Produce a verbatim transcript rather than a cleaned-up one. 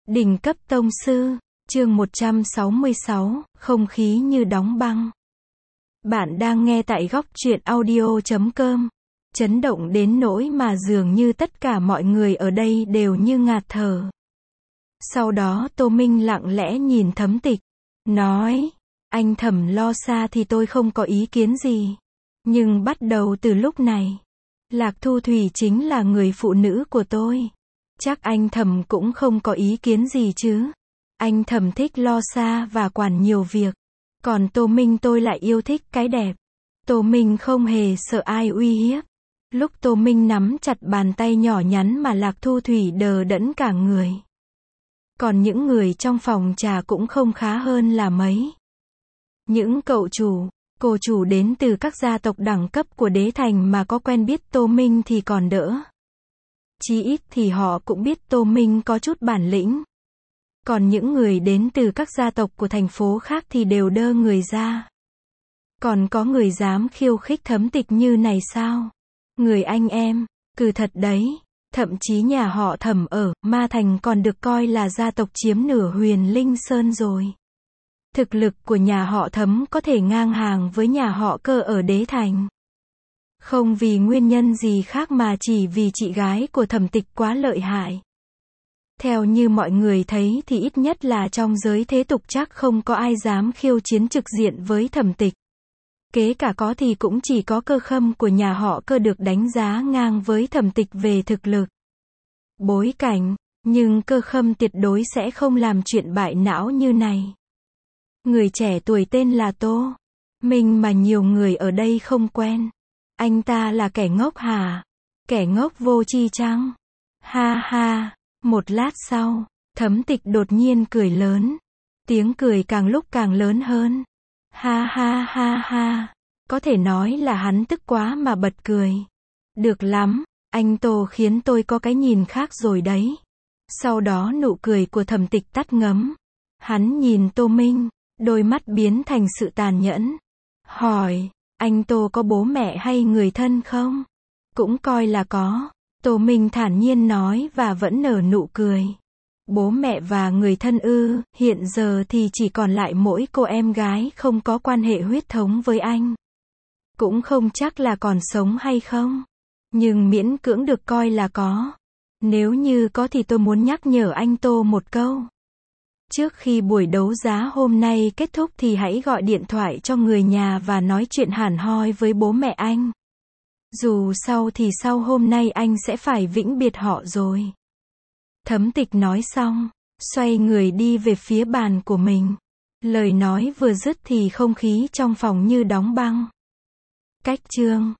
Đỉnh cấp tông sư, chương một trăm sáu mươi sáu, không khí như đóng băng. Bạn đang nghe tại góc truyện audio chấm com. Chấn động đến nỗi mà dường như tất cả mọi người ở đây đều như ngạt thở. Sau đó Tô Minh lặng lẽ nhìn Thấm Tịch, nói, anh Thẩm lo xa thì tôi không có ý kiến gì. Nhưng bắt đầu từ lúc này, Lạc Thu Thủy chính là người phụ nữ của tôi. Chắc anh Thẩm cũng không có ý kiến gì chứ. Anh Thẩm thích lo xa và quản nhiều việc. Còn Tô Minh tôi lại yêu thích cái đẹp. Tô Minh không hề sợ ai uy hiếp. Lúc Tô Minh nắm chặt bàn tay nhỏ nhắn mà Lạc Thu Thủy đờ đẫn cả người. Còn những người trong phòng trà cũng không khá hơn là mấy. Những cậu chủ, cô chủ đến từ các gia tộc đẳng cấp của đế thành mà có quen biết Tô Minh thì còn đỡ. Chí ít thì họ cũng biết Tô Minh có chút bản lĩnh. Còn những người đến từ các gia tộc của thành phố khác thì đều đơ người ra. Còn có người dám khiêu khích Thấm Tịch như này sao? Người anh em, cứ thật đấy. Thậm chí nhà họ Thẩm ở Ma Thành còn được coi là gia tộc chiếm nửa Huyền Linh Sơn rồi. Thực lực của nhà họ Thấm có thể ngang hàng với nhà họ Cơ ở đế thành. Không vì nguyên nhân gì khác mà chỉ vì chị gái của Thẩm Tịch quá lợi hại. Theo như mọi người thấy thì ít nhất là trong giới thế tục chắc không có ai dám khiêu chiến trực diện với Thẩm Tịch. Kế cả có thì cũng chỉ có Cơ Khâm của nhà họ Cơ được đánh giá ngang với Thẩm Tịch về thực lực, bối cảnh, nhưng Cơ Khâm tuyệt đối sẽ không làm chuyện bại não như này. Người trẻ tuổi tên là Tô Minh mà nhiều người ở đây không quen. Anh ta là kẻ ngốc hả? Kẻ ngốc vô tri chăng? Ha ha. Một lát sau, Thấm Tịch đột nhiên cười lớn. Tiếng cười càng lúc càng lớn hơn. Ha ha ha ha. Có thể nói là hắn tức quá mà bật cười. Được lắm, anh Tô khiến tôi có cái nhìn khác rồi đấy. Sau đó nụ cười của Thẩm Tịch tắt ngấm. Hắn nhìn Tô Minh, đôi mắt biến thành sự tàn nhẫn. Hỏi, anh Tô có bố mẹ hay người thân không? Cũng coi là có. Tô Minh thản nhiên nói và vẫn nở nụ cười. Bố mẹ và người thân ư, hiện giờ thì chỉ còn lại mỗi cô em gái không có quan hệ huyết thống với anh. Cũng không chắc là còn sống hay không. Nhưng miễn cưỡng được coi là có. Nếu như có thì tôi muốn nhắc nhở anh Tô một câu. Trước khi buổi đấu giá hôm nay kết thúc thì hãy gọi điện thoại cho người nhà và nói chuyện hẳn hoi với bố mẹ anh. Dù sau thì sau hôm nay anh sẽ phải vĩnh biệt họ rồi. Thấm Tịch nói xong, xoay người đi về phía bàn của mình. Lời nói vừa dứt thì không khí trong phòng như đóng băng. Cách chương